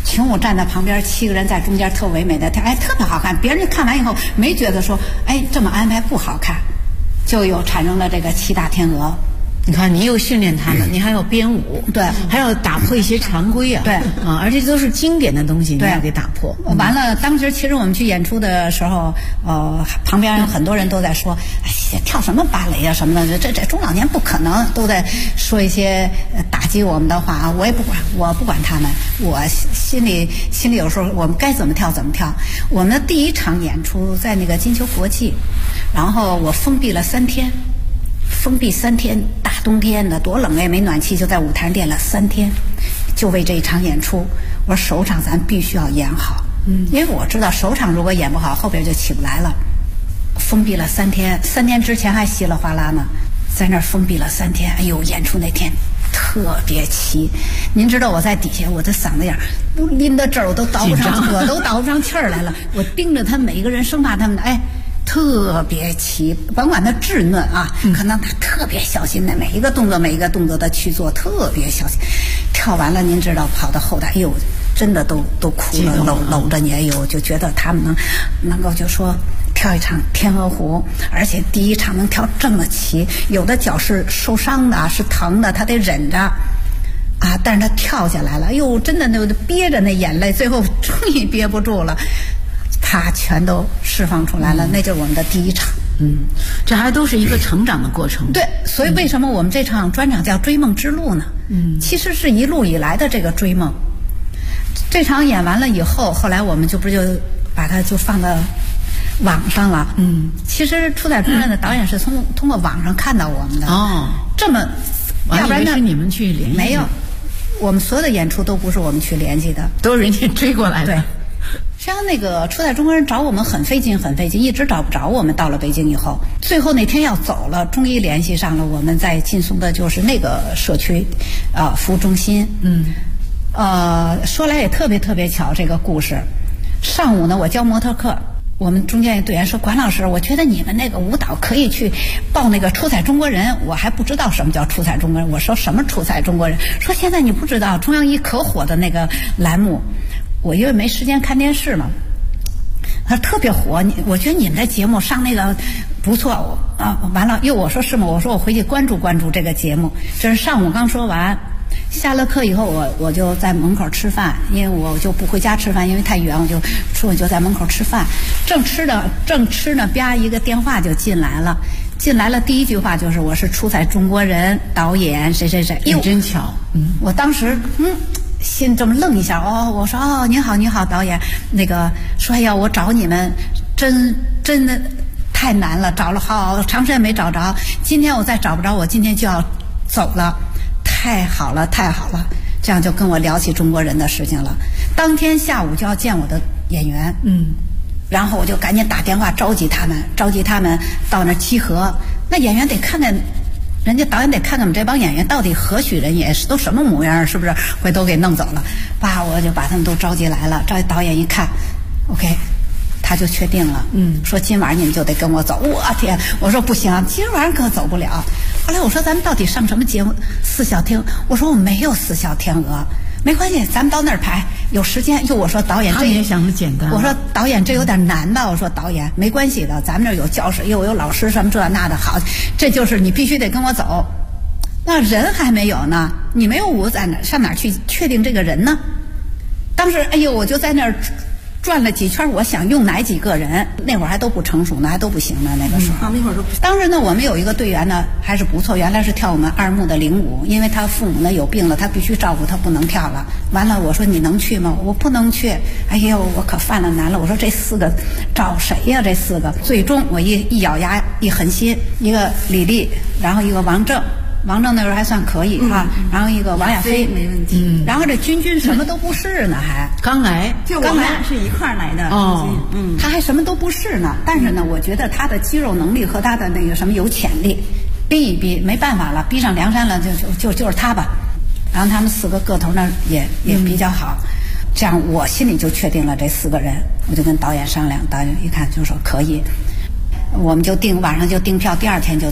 群舞站在旁边，7个人在中间特唯美的跳，哎，特别好看。别人看完以后没觉得说，哎，这么安排不好看，就有产生了这个7大天鹅。 你看，你又训练他们，你还要编舞， 对， 还要打破一些常规啊， 对啊，而且都是经典的东西，你要给打破。 完了，当时其实我们去演出的时候，旁边很多人都在说，哎，跳什么芭蕾啊什么的，这中老年不可能，都在说一些打击我们的话啊。我也不管，我不管他们，我心里有时候我们该怎么跳怎么跳。我们的第一场演出在那个金秋国际，然后我封闭了3天。封闭3天，大冬天的多冷也没暖气，就在舞台上练了3天，就为这一场演出。我说首场咱必须要演好，因为我知道首场如果演不好，后边就起不来了。封闭了3天，3天之前还稀里哗啦呢，在那儿封闭了3天。哎呦，演出那天特别齐，您知道我在底下，我的嗓子眼都拎到这儿，我都倒不上气儿来了。我盯着他每一个人，生怕他们特别齐，甭管他稚嫩啊，可能他特别小心的每一个动作的去做，特别小心。跳完了，您知道跑到后台，哎呦，真的都哭了，搂着你，哎呦，就觉得他们能够就说跳一场天鹅湖，而且第一场能跳这么齐，有的脚是受伤的，是疼的，他得忍着。啊！但是他跳下来了，哎呦，真的那憋着那眼泪，最后终于憋不住了。他全都释放出来了，那就是我们的第一场。 这还都是一个成长的过程。 对，所以为什么我们这场专场叫《追梦之路》呢？其实是一路以来的这个追梦。这场演完了以后，后来我们就把它就放到网上了。其实《出彩中人》的导演是通过网上看到我们的。这么，要不然呢？ 是你们去联系？ 没有，我们所有的演出都不是我们去联系的， 都是人家追过来的。 对。像那个出彩中国人找我们很费劲，一直找不着我们。到了北京以后，最后那天要走了，终于联系上了我们在劲松的就是那个社区服务中心。说来也特别巧，这个故事。上午呢，我教模特课，我们中间一队员说：“管老师，我觉得你们那个舞蹈可以去报那个出彩中国人。”我还不知道什么叫出彩中国人，我说什么出彩中国人？说现在你不知道中央1可火的那个栏目。我因为没时间看电视嘛，他特别火。我觉得你们的节目上那个不错完了我说是吗？我说我回去关注这个节目。这是上午刚说完，下了课以后我就在门口吃饭，因为我就不回家吃饭，因为太远，我就在门口吃饭。正吃呢，啪一个电话就进来了。第一句话就是我是出彩中国人导演谁。 哟，真巧。 我当时心这么愣一下，我说您好导演，那个说哎呀，我找你们真的太难了，找了好长时间没找着，今天我再找不着，我今天就要走了，太好了，这样就跟我聊起中国人的事情了。当天下午就要见我的演员，然后我就赶紧打电话召集他们到那集合。那演员得看看。人家导演得看看我们这帮演员到底何许人也，是都什么模样，是不是回头给弄走了？我就把他们都召集来了。导演一看 ，OK， 他就确定了，说今晚你们就得跟我走。我天，我说不行，今晚上可走不了。后来我说咱们到底上什么节目？四小天，我说我没有四小天鹅。没关系，咱们到那儿排，有时间。我说导演， 他也想的简单。 我说导演，这有点难吧？我说导演，没关系的，咱们这儿有教室，又有老师，什么这那的。好，这就是你必须得跟我走。那人还没有呢，你没有舞在哪，上哪去确定这个人呢？当时，我就在那儿转了几圈，我想用哪几个人，那会儿还都不成熟呢，还都不行呢，那个时候。 那会儿都不行。 当时呢，我们有一个队员呢还是不错，原来是跳我们2木的领舞，因为他父母呢有病了，他必须照顾，他不能跳了。完了，我说你能去吗？我不能去。哎呦，我可犯了难了。我说这4个找谁呀？这4个，最终我一咬牙一狠心，一个李丽，然后一个王正那时候还算可以然后一个王亚飞没问题， 然后这君什么都不是呢，还刚来， 就我们俩是一块儿来的他还什么都不是呢。但是呢，我觉得他的肌肉能力和他的那个什么有潜力，逼一逼没办法了，逼上梁山了，就是他吧。然后他们4个个头呢也比较好，这样我心里就确定了这4个人，我就跟导演商量，导演一看就说可以，我们就晚上就订票，第2天就走。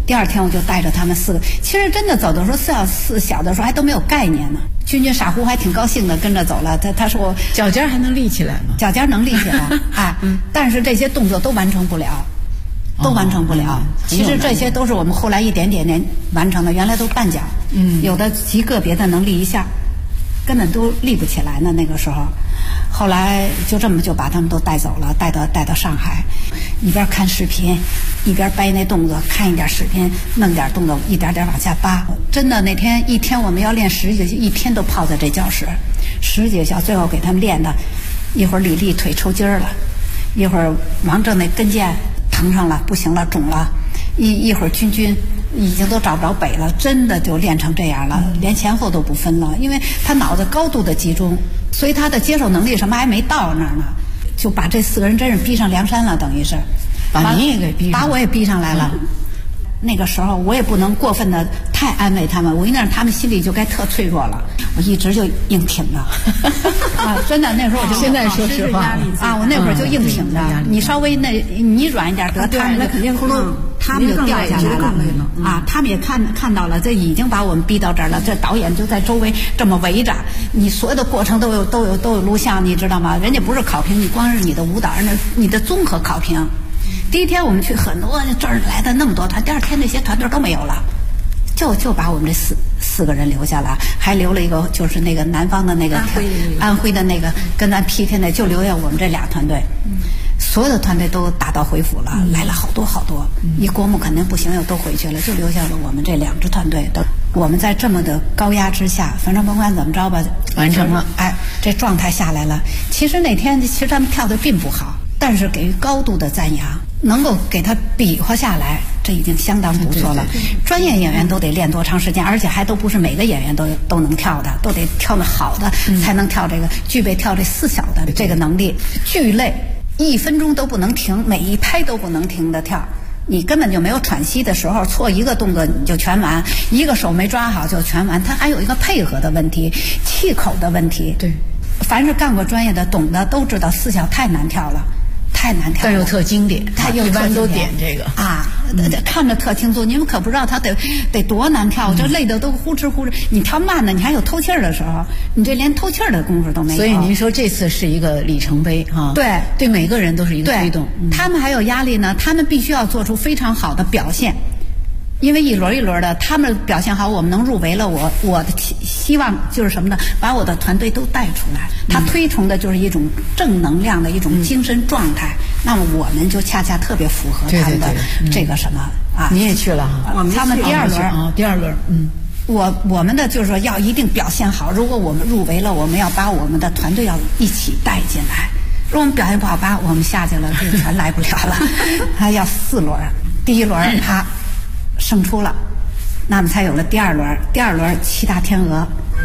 第二天我就带着他们4个，其实真的走的时候小的时候还都没有概念呢。君君傻乎还挺高兴的跟着走了，他说我脚尖还能立起来吗？ 脚尖能立起来，哎，但是这些动作都完成不了。其实这些都是我们后来一点点完成的，原来都绊脚，有的极个别的能立一下，根本都立不起来呢。那个时候，后来就这么就把他们都带走了，带到上海，一边看视频，一边掰那动作，看一点视频，弄点动作，一点点往下扒。真的那天一天我们要练10几个，一天都泡在这教室，10几个小时，最后给他们练的，一会儿吕丽腿抽筋了，一会儿王正那跟腱疼上了，不行了，肿了，一会儿君君已经都找不着北了，真的就练成这样了，连前后都不分了，因为他脑子高度的集中，所以他的接受能力什么还没到那儿呢，就把这4个人真是逼上梁山了，等于是把你也给逼上， 把我也逼上来了。那个时候我也不能过分的太安慰他们，我一那他们心里就该特脆弱了，我一直就硬挺着啊，真的那时候我就现在说实话啊，我那会儿就硬挺着，你稍微你软一点得他们那肯定窟窿，他们就掉下来了啊，他们也看到了，这已经把我们逼到这儿了，这导演就在周围这么围着，你所有的过程都有录像，你知道吗？人家不是考评，你光是你的舞蹈，你的综合考评。第一天我们去很多这儿来的那么多团，第二天那些团队都没有了，就把我们这四个人留下了，还留了一个就是那个南方的那个安徽的那个跟咱 PK 那，就留下我们这俩团队。所有的团队都打道回府了，来了好多，一国母肯定不行，又都回去了，就留下了我们这2支团队。我们在这么的高压之下，反正甭管怎么着吧， 完成了。 哎，这状态下来了。其实那天他们跳的并不好，但是给予高度的赞扬，能够给他比划下来，这已经相当不错了。专业演员都得练多长时间，而且还都不是每个演员都能跳的，都得跳得好的才能跳这个，具备跳这4小的这个能力，巨累，1分钟都不能停，每一拍都不能停的跳。你根本就没有喘息的时候，错一个动作你就全完，一个手没抓好就全完。它还有一个配合的问题，气口的问题。 对， 凡是干过专业的懂的都知道4小太难跳了。 但又特经典， 他一般都点这个啊，看着特清楚。你们可不知道他得多难跳，就累得都呼哧呼哧。你跳慢的，你还有透气儿的时候，你这连透气儿的功夫都没有。 所以您说这次是一个里程碑哈？对每个人都是一个推动。 他们还有压力呢，他们必须要做出非常好的表现。因为一轮一轮的，他们表现好，我们能入围了。我的希望就是什么呢？把我的团队都带出来。他推崇的就是一种正能量的一种精神状态。那么我们就恰恰特别符合他们的这个什么啊？ 你也去了哈？ 他们第二轮啊，第2轮， 我们的就是说要一定表现好。如果我们入围了，我们要把我们的团队要一起带进来。如果我们表现不好，把我们下去了，这全来不了了。还要4轮，第1轮他胜出了，那么才有了第2轮。第2轮7大天鹅。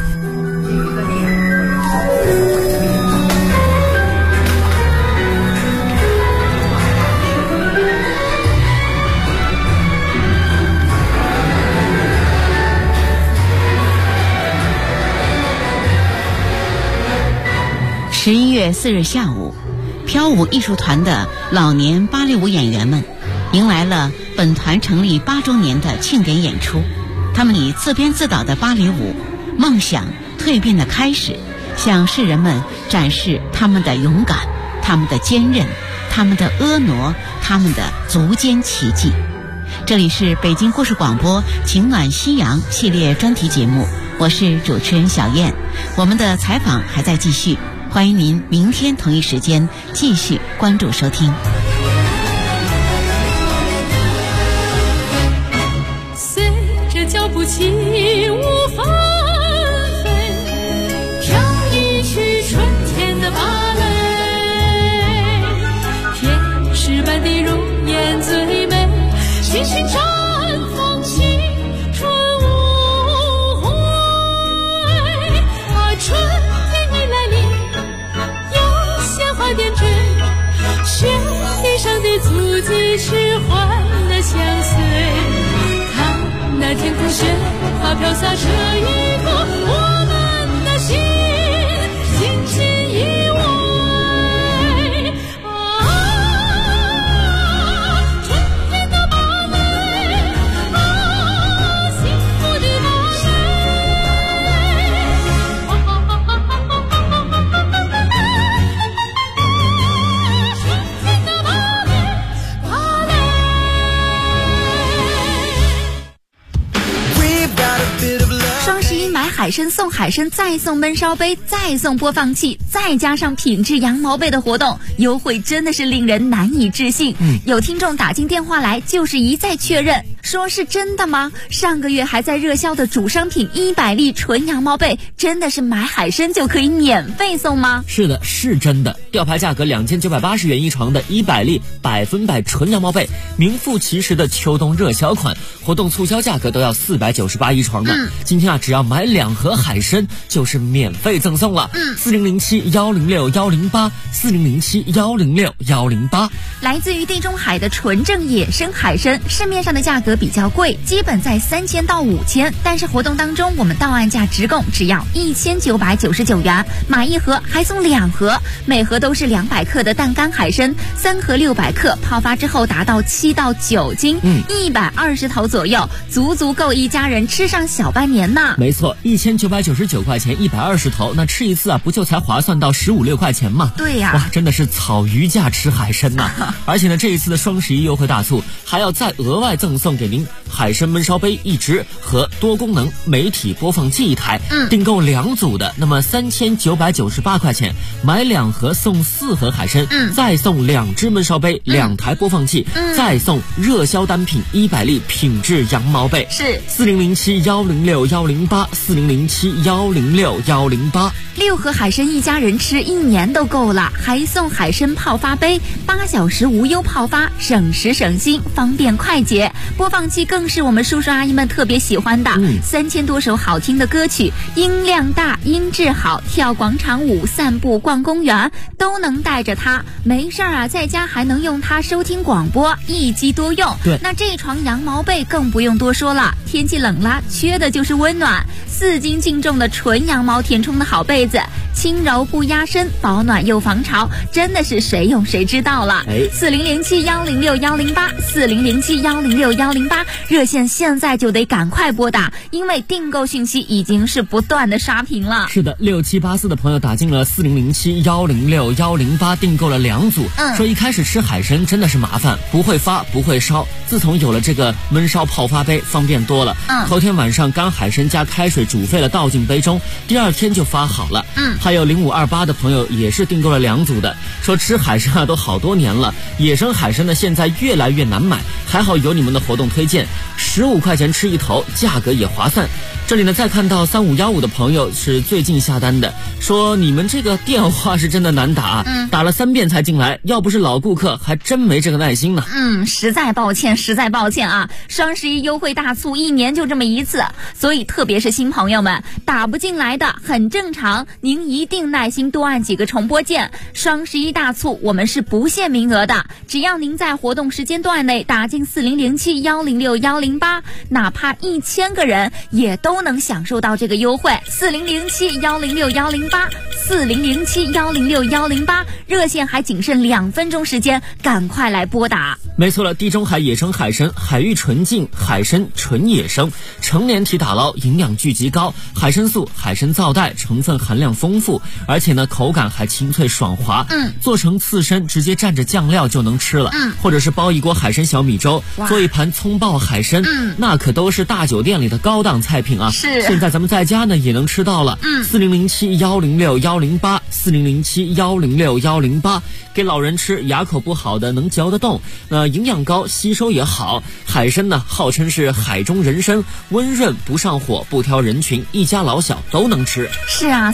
11月4日下午，飘舞艺术团的老年芭蕾舞演员们迎来了本团成立8周年的庆典演出。他们以自编自导的芭蕾舞《梦想蜕变的开始》向世人们展示他们的勇敢，他们的坚韧，他们的婀娜，他们的足尖奇迹。这里是北京故事广播情暖夕阳系列专题节目，我是主持人小燕。我们的采访还在继续，欢迎您明天同一时间继续关注收听。 随着脚步起舞纷飞，跳一曲春天的芭蕾，天使般的容颜最美，星星绽放青春无悔。啊，春天已来临，有鲜花点缀，雪地上的足迹是欢乐相随。看那天空雪花飘洒这一刻，我们的心轻轻依偎。春天的芭蕾， 海参送海参，再送焖烧杯，再送播放器，再加上品质羊毛被的活动，优惠真的是令人难以置信。有听众打进电话来，就是一再确认，说是真的吗？上个月还在热销的主商品100粒纯羊毛被，真的是买海参就可以免费送吗？ 是的，是真的。吊牌价格2980元一床的100粒100%纯羊毛被，名副其实的秋冬热销款，活动促销价格都要498一床呢。今天只要买2盒海参就是免费赠送了。4007106108，4007106108。 来自于地中海的纯正野生海参，市面上的价格比较贵，基本在3000到5000，但是活动当中我们到岸价直供只要1999元，买1盒还送2盒，每盒都是200克的淡干海参，3盒600克，泡发之后达到7到9斤，120头左右，足足够一家人吃上小半年呢。 没错，1999块钱120头，那吃一次不就才划算到15、16块钱吗？ 对呀， 哇，真的是草鱼价吃海参呐！而且呢，这一次的双11优惠大促还要再额外赠送给您海参焖烧杯1只和多功能媒体播放器1台，订购2组的，那么3998块钱，买2盒送4盒海参，再送2只焖烧杯、2台播放器，再送热销单品100粒品质羊毛被。 是 4007106108，4007106108。 6盒海参一家人吃1年都够了，还送海参泡发杯，8小时无忧泡发，省时省心，方便快捷。播放器更是我们叔叔阿姨们特别喜欢的，3000多首好听的歌曲，音量大，音质好，跳广场舞、散步、逛公园都能带着它。没事在家还能用它收听广播，一机多用。 对， 那这床羊毛被更不用多说了，天气冷了，缺的就是温暖。4斤净重的纯羊毛填充的好被子，轻柔不压身，保暖又防潮，真的是谁用谁知道了。4007106108，4007106108，热线现在就得赶快拨打，因为订购信息已经是不断的刷屏了。 是的，6784的朋友打进了4007106108，订购了2组，说一开始吃海参真的是麻烦，不会发不会烧，自从有了这个焖烧泡发杯方便多了。头天晚上干海参加开水煮沸了倒进杯中，第2天就发好了。还有0528的朋友也是订购了2组的，说吃海参都好多年了，野生海参呢现在越来越难买，还好有你们的活动推荐，15块钱吃1头，价格也划算。这里呢再看到3515的朋友是最近下单的，说你们这个电话是真的难打，打了3遍才进来，要不是老顾客还真没这个耐心呢。 实在抱歉啊，双11优惠大促1年就这么一次，所以特别是新朋友们打不进来的很正常，您一定耐心多按几个重播键。双11大促我们是不限名额的，只要您在活动时间段内打进4007106108，哪怕1000个人也都能享受到这个优惠。4007106108，4007106108，热线还仅剩2分钟时间，赶快来拨打。 没错了，地中海野生海参，海域纯净，海参纯野生，成年体打捞，营养聚集高，海参素、海参皂带成分含量丰富，而且呢口感还清脆爽滑。做成刺身直接蘸着酱料就能吃了，或者是煲一锅海参小米粥，做一盘葱爆海参，那可都是大酒店里的高档菜品啊。 是， 现在咱们在家呢也能吃到了。4007106108，4007106108，给老人吃，牙口不好的能嚼得动，营养高，吸收也好。海参呢号称是海中人参，温润不上火，不挑人群，一家老小都能吃。 是啊。